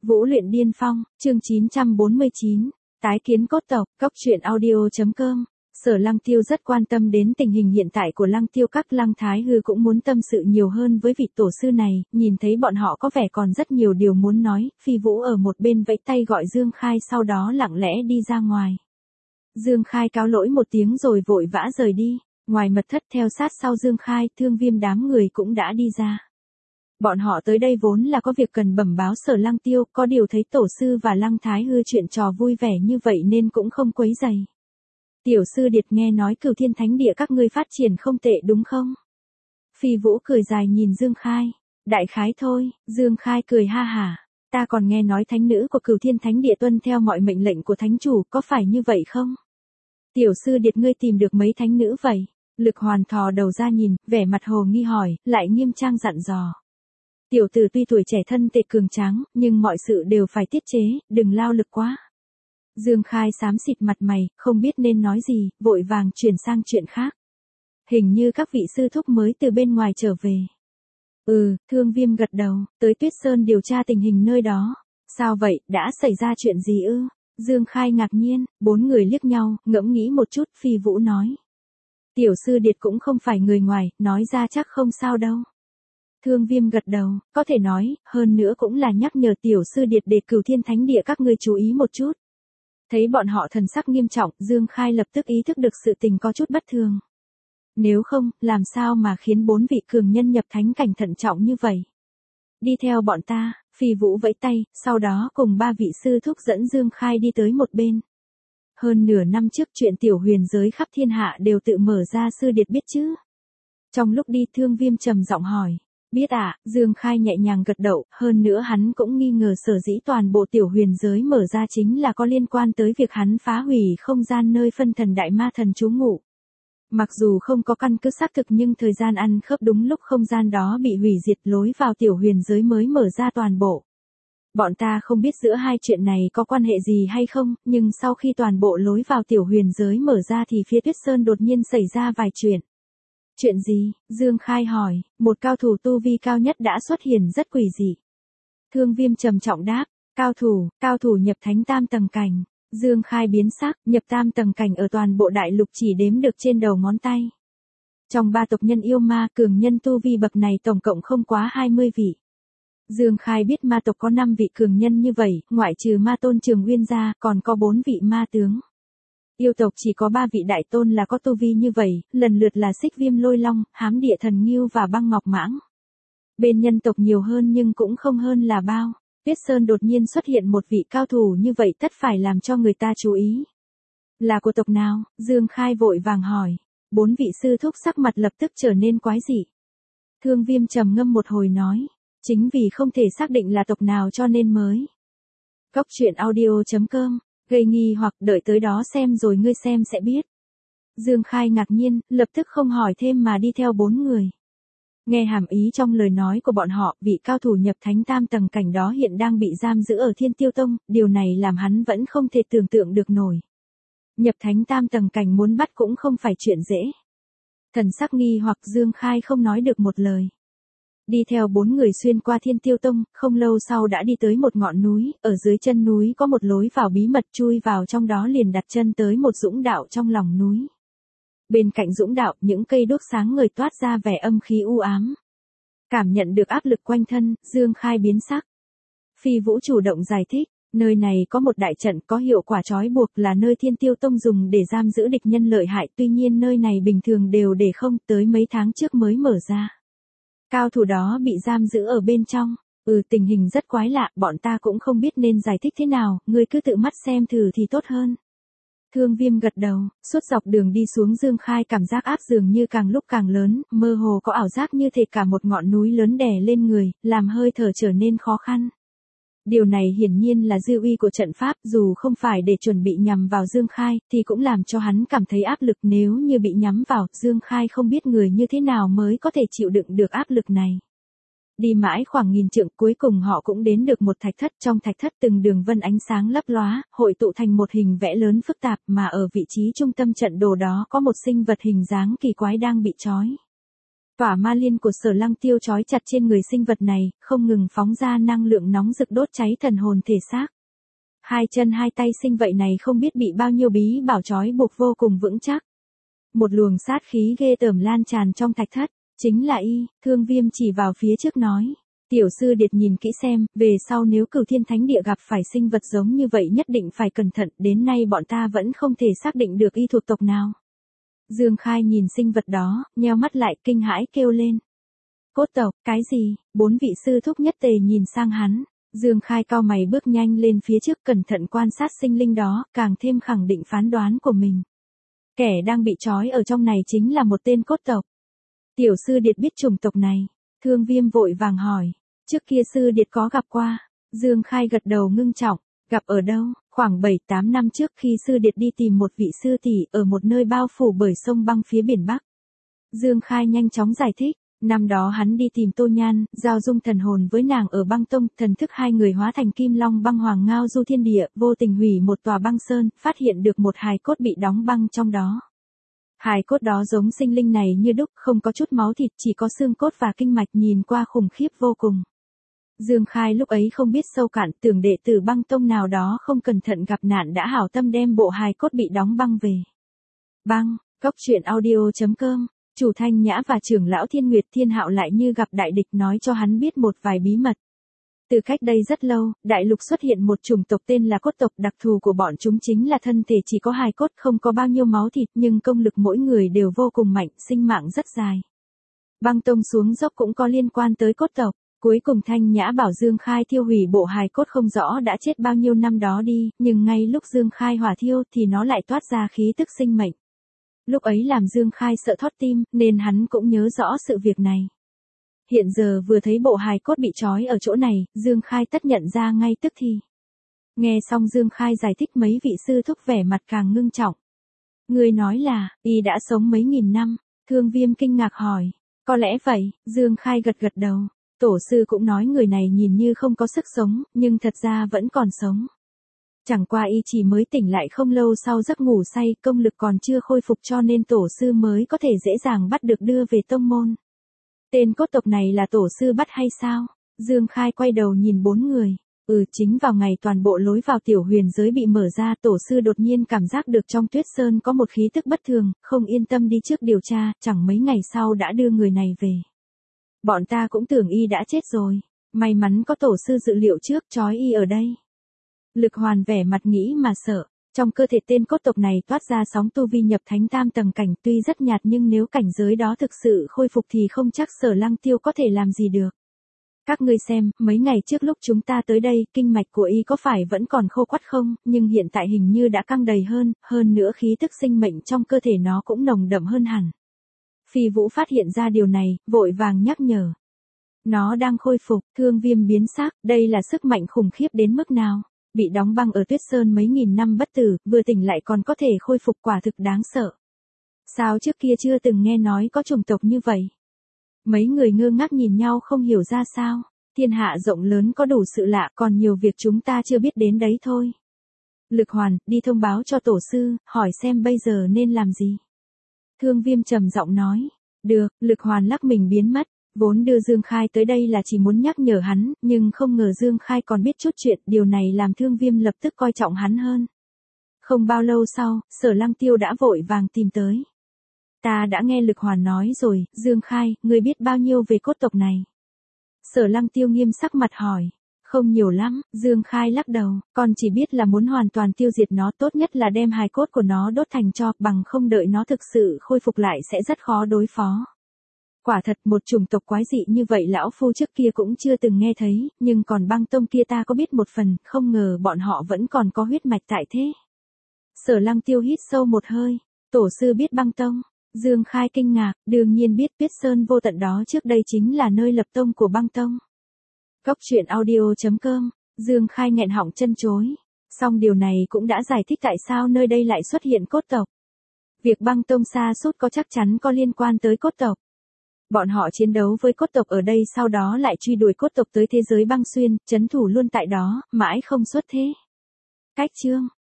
Vũ luyện điên phong, chương 949, tái kiến cốt tộc, cóc truyện audio.com. Sở Lăng Tiêu rất quan tâm đến tình hình hiện tại của Lăng Tiêu các. Lăng Thái Hư cũng muốn tâm sự nhiều hơn với vị tổ sư này, nhìn thấy bọn họ có vẻ còn rất nhiều điều muốn nói, Phi Vũ ở một bên vẫy tay gọi Dương Khai, sau đó lặng lẽ đi ra ngoài. Dương Khai cáo lỗi một tiếng rồi vội vã rời đi, ngoài mật thất theo sát sau Dương Khai, Thương Viêm đám người cũng đã đi ra. Bọn họ tới đây vốn là có việc cần bẩm báo Sở Lăng Tiêu, có điều thấy tổ sư và Lăng Thái Hư chuyện trò vui vẻ như vậy nên cũng không quấy rầy. Tiểu sư Điệt, nghe nói Cửu Thiên Thánh Địa các ngươi phát triển không tệ đúng không? Phi Vũ cười dài nhìn Dương Khai. Đại khái thôi, Dương Khai cười ha hả. Ta còn nghe nói thánh nữ của Cửu Thiên Thánh Địa tuân theo mọi mệnh lệnh của thánh chủ, có phải như vậy không? Tiểu sư Điệt, ngươi tìm được mấy thánh nữ vậy? Lực Hoàn thò đầu ra nhìn, vẻ mặt hồ nghi hỏi, lại nghiêm trang dặn dò. Tiểu tử tuy tuổi trẻ thân thể cường tráng, nhưng mọi sự đều phải tiết chế, đừng lao lực quá. Dương Khai xám xịt mặt mày, không biết nên nói gì, vội vàng chuyển sang chuyện khác. Hình như các vị sư thúc mới từ bên ngoài trở về. Thương Viêm gật đầu, tới Tuyết Sơn điều tra tình hình nơi đó. Sao vậy, đã xảy ra chuyện gì ư? Dương Khai ngạc nhiên, bốn người liếc nhau, ngẫm nghĩ một chút, Phi Vũ nói. Tiểu sư Điệt cũng không phải người ngoài, nói ra chắc không sao đâu. Thương Viêm gật đầu, có thể nói, hơn nữa cũng là nhắc nhở tiểu sư Điệt để Cửu Thiên Thánh Địa các ngươi chú ý một chút. Thấy bọn họ thần sắc nghiêm trọng, Dương Khai lập tức ý thức được sự tình có chút bất thường. Nếu không, làm sao mà khiến bốn vị cường nhân nhập thánh cảnh thận trọng như vậy? Đi theo bọn ta, Phi Vũ vẫy tay, sau đó cùng ba vị sư thúc dẫn Dương Khai đi tới một bên. Hơn nửa năm trước chuyện tiểu huyền giới khắp thiên hạ đều tự mở ra, sư Điệt biết chứ? Trong lúc đi, Thương Viêm trầm giọng hỏi. Biết ạ, Dương Khai nhẹ nhàng gật đầu, hơn nữa hắn cũng nghi ngờ sở dĩ toàn bộ tiểu huyền giới mở ra chính là có liên quan tới việc hắn phá hủy không gian nơi phân thần đại ma thần trú ngụ. Mặc dù không có căn cứ xác thực nhưng thời gian ăn khớp đúng lúc không gian đó bị hủy diệt, lối vào tiểu huyền giới mới mở ra toàn bộ. Bọn ta không biết giữa hai chuyện này có quan hệ gì hay không, nhưng sau khi toàn bộ lối vào tiểu huyền giới mở ra thì phía Tuyết Sơn đột nhiên xảy ra vài chuyện. Chuyện gì? Dương Khai hỏi, một cao thủ tu vi cao nhất đã xuất hiện rất quỷ dị. Thương Viêm trầm trọng đáp, cao thủ nhập thánh tam tầng cảnh. Dương Khai biến sắc, nhập tam tầng cảnh ở toàn bộ đại lục chỉ đếm được trên đầu ngón tay. Trong ba tộc nhân yêu ma, cường nhân tu vi bậc này tổng cộng không quá 20 vị. Dương Khai biết ma tộc có 5 vị cường nhân như vậy, ngoại trừ ma tôn Trường Uyên ra, còn có 4 vị ma tướng. Yêu tộc chỉ có 3 vị đại tôn là có tu vi như vậy, lần lượt là Xích Viêm Lôi Long, Hám Địa Thần Ngưu và Băng Ngọc Mãng. Bên nhân tộc nhiều hơn nhưng cũng không hơn là bao. Tuyết Sơn đột nhiên xuất hiện một vị cao thủ như vậy tất phải làm cho người ta chú ý. Là của tộc nào? Dương Khai vội vàng hỏi. 4 vị sư thúc sắc mặt lập tức trở nên quái dị. Thương Viêm trầm ngâm một hồi nói. Chính vì không thể xác định là tộc nào cho nên mới. Cóc truyện audio.com. Gây nghi hoặc đợi tới đó xem rồi ngươi xem sẽ biết. Dương Khai ngạc nhiên, lập tức không hỏi thêm mà đi theo 4 người. Nghe hàm ý trong lời nói của bọn họ, vị cao thủ nhập thánh tam tầng cảnh đó hiện đang bị giam giữ ở Thiên Tiêu Tông, điều này làm hắn vẫn không thể tưởng tượng được nổi. Nhập thánh tam tầng cảnh muốn bắt cũng không phải chuyện dễ. Thần sắc nghi hoặc, Dương Khai không nói được một lời. Đi theo 4 người xuyên qua Thiên Tiêu Tông, không lâu sau đã đi tới một ngọn núi, ở dưới chân núi có một lối vào bí mật, chui vào trong đó liền đặt chân tới một dũng đạo trong lòng núi. Bên cạnh dũng đạo, những cây đuốc sáng ngời toát ra vẻ âm khí u ám. Cảm nhận được áp lực quanh thân, Dương Khai biến sắc. Phi Vũ chủ động giải thích, nơi này có một đại trận có hiệu quả trói buộc, là nơi Thiên Tiêu Tông dùng để giam giữ địch nhân lợi hại, tuy nhiên nơi này bình thường đều để không, tới mấy tháng trước mới mở ra. Cao thủ đó bị giam giữ ở bên trong. Tình hình rất quái lạ, bọn ta cũng không biết nên giải thích thế nào, ngươi cứ tự mắt xem thử thì tốt hơn. Thương Viêm gật đầu, suốt dọc đường đi xuống Dương Khai cảm giác áp dường như càng lúc càng lớn, mơ hồ có ảo giác như thể cả một ngọn núi lớn đè lên người, làm hơi thở trở nên khó khăn. Điều này hiển nhiên là dư uy của trận pháp, dù không phải để chuẩn bị nhằm vào Dương Khai, thì cũng làm cho hắn cảm thấy áp lực, nếu như bị nhắm vào, Dương Khai không biết người như thế nào mới có thể chịu đựng được áp lực này. Đi mãi khoảng 1000 trượng, cuối cùng họ cũng đến được một thạch thất, trong thạch thất từng đường vân ánh sáng lấp lóa, hội tụ thành một hình vẽ lớn phức tạp, mà ở vị trí trung tâm trận đồ đó có một sinh vật hình dáng kỳ quái đang bị trói. Tỏa ma liên của Sở Lăng Tiêu trói chặt trên người sinh vật này, không ngừng phóng ra năng lượng nóng rực đốt cháy thần hồn thể xác. Hai chân hai tay sinh vậy này không biết bị bao nhiêu bí bảo trói buộc vô cùng vững chắc. Một luồng sát khí ghê tởm lan tràn trong thạch thất, chính là y, Thương Viêm chỉ vào phía trước nói. Tiểu sư điệt nhìn kỹ xem, về sau nếu Cửu Thiên Thánh Địa gặp phải sinh vật giống như vậy nhất định phải cẩn thận, đến nay bọn ta vẫn không thể xác định được y thuộc tộc nào. Dương Khai nhìn sinh vật đó, nheo mắt lại kinh hãi kêu lên. Cốt tộc, cái gì? 4 vị sư thúc nhất tề nhìn sang hắn. Dương Khai cau mày bước nhanh lên phía trước cẩn thận quan sát sinh linh đó, càng thêm khẳng định phán đoán của mình. Kẻ đang bị trói ở trong này chính là một tên cốt tộc. Tiểu sư điệt biết chủng tộc này. Thương Viêm vội vàng hỏi. Trước kia sư điệt có gặp qua. Dương Khai gật đầu ngưng trọng. Gặp ở đâu? Khoảng 7-8 năm trước khi sư điệt đi tìm một vị sư tỷ ở một nơi bao phủ bởi sông băng phía biển Bắc. Dương Khai nhanh chóng giải thích. Năm đó hắn đi tìm Tô Nhan, giao dung thần hồn với nàng ở băng tông, thần thức hai người hóa thành kim long băng hoàng ngao du thiên địa, vô tình hủy một tòa băng sơn, phát hiện được một hài cốt bị đóng băng trong đó. Hài cốt đó giống sinh linh này như đúc, không có chút máu thịt, chỉ có xương cốt và kinh mạch, nhìn qua khủng khiếp vô cùng. Dương Khai lúc ấy không biết sâu cạn, tưởng đệ tử băng tông nào đó không cẩn thận gặp nạn đã hảo tâm đem bộ hài cốt bị đóng băng về. Băng, Cốc.audio.com. Chủ Thanh Nhã và trưởng lão Thiên Nguyệt Thiên Hạo lại như gặp đại địch nói cho hắn biết một vài bí mật. Từ cách đây rất lâu, đại lục xuất hiện một chủng tộc tên là cốt tộc, đặc thù của bọn chúng chính là thân thể chỉ có hài cốt, không có bao nhiêu máu thịt, nhưng công lực mỗi người đều vô cùng mạnh, sinh mạng rất dài. Băng tông xuống dốc cũng có liên quan tới cốt tộc. Cuối cùng Thanh Nhã bảo Dương Khai thiêu hủy bộ hài cốt không rõ đã chết bao nhiêu năm đó đi, nhưng ngay lúc Dương Khai hỏa thiêu thì nó lại toát ra khí tức sinh mệnh. Lúc ấy làm Dương Khai sợ thót tim, nên hắn cũng nhớ rõ sự việc này. Hiện giờ vừa thấy bộ hài cốt bị trói ở chỗ này, Dương Khai tất nhận ra ngay tức thì. Nghe xong Dương Khai giải thích, mấy vị sư thúc vẻ mặt càng ngưng trọng. Người nói là, y đã sống mấy nghìn năm, Thương Viêm kinh ngạc hỏi. Có lẽ vậy, Dương Khai gật gật đầu. Tổ sư cũng nói người này nhìn như không có sức sống, nhưng thật ra vẫn còn sống. Chẳng qua y chỉ mới tỉnh lại không lâu sau giấc ngủ say, công lực còn chưa khôi phục cho nên tổ sư mới có thể dễ dàng bắt được đưa về tông môn. Tên cốt tộc này là tổ sư bắt hay sao? Dương Khai quay đầu nhìn 4 người. Chính vào ngày toàn bộ lối vào tiểu huyền giới bị mở ra, tổ sư đột nhiên cảm giác được trong tuyết sơn có một khí tức bất thường, không yên tâm đi trước điều tra, chẳng mấy ngày sau đã đưa người này về. Bọn ta cũng tưởng y đã chết rồi, may mắn có tổ sư dự liệu trước trói y ở đây. Lực Hoàn vẻ mặt nghĩ mà sợ, trong cơ thể tên cốt tộc này toát ra sóng tu vi nhập thánh tam tầng cảnh, tuy rất nhạt nhưng nếu cảnh giới đó thực sự khôi phục thì không chắc Sở Lăng Tiêu có thể làm gì được. Các ngươi xem, mấy ngày trước lúc chúng ta tới đây, kinh mạch của y có phải vẫn còn khô quắt không, nhưng hiện tại hình như đã căng đầy hơn nữa khí tức sinh mệnh trong cơ thể nó cũng nồng đậm hơn hẳn. Phi Vũ phát hiện ra điều này, vội vàng nhắc nhở. Nó đang khôi phục. Thương Viêm biến sắc, đây là sức mạnh khủng khiếp đến mức nào? Bị đóng băng ở tuyết sơn mấy nghìn năm bất tử, vừa tỉnh lại còn có thể khôi phục, quả thực đáng sợ. Sao trước kia chưa từng nghe nói có chủng tộc như vậy? Mấy người ngơ ngác nhìn nhau không hiểu ra sao. Thiên hạ rộng lớn có đủ sự lạ, còn nhiều việc chúng ta chưa biết đến đấy thôi. Lực Hoàn, đi thông báo cho tổ sư, hỏi xem bây giờ nên làm gì. Thương Viêm trầm giọng nói. Được, Lực Hoàn lắc mình biến mất. Vốn đưa Dương Khai tới đây là chỉ muốn nhắc nhở hắn, nhưng không ngờ Dương Khai còn biết chút chuyện, điều này làm Thương Viêm lập tức coi trọng hắn hơn. Không bao lâu sau, Sở Lăng Tiêu đã vội vàng tìm tới. Ta đã nghe Lực Hoàn nói rồi, Dương Khai, ngươi biết bao nhiêu về cốt tộc này? Sở Lăng Tiêu nghiêm sắc mặt hỏi. Không nhiều lắm, Dương Khai lắc đầu, con chỉ biết là muốn hoàn toàn tiêu diệt nó, tốt nhất là đem hài cốt của nó đốt thành tro, bằng không đợi nó thực sự khôi phục lại sẽ rất khó đối phó. Quả thật một chủng tộc quái dị như vậy lão phu trước kia cũng chưa từng nghe thấy, nhưng còn băng tông kia ta có biết một phần, không ngờ bọn họ vẫn còn có huyết mạch tại thế. Sở Lăng Tiêu hít sâu một hơi, tổ sư biết băng tông. Dương Khai kinh ngạc, đương nhiên biết, Tuyết Sơn vô tận đó trước đây chính là nơi lập tông của băng tông. Cốc.audio.com. Dương Khai nghẹn họng chân chối. Song điều này cũng đã giải thích tại sao nơi đây lại xuất hiện cốt tộc. Việc băng tông sa sút có chắc chắn có liên quan tới cốt tộc. Bọn họ chiến đấu với cốt tộc ở đây, sau đó lại truy đuổi cốt tộc tới thế giới băng xuyên, trấn thủ luôn tại đó, mãi không xuất thế. Cách chương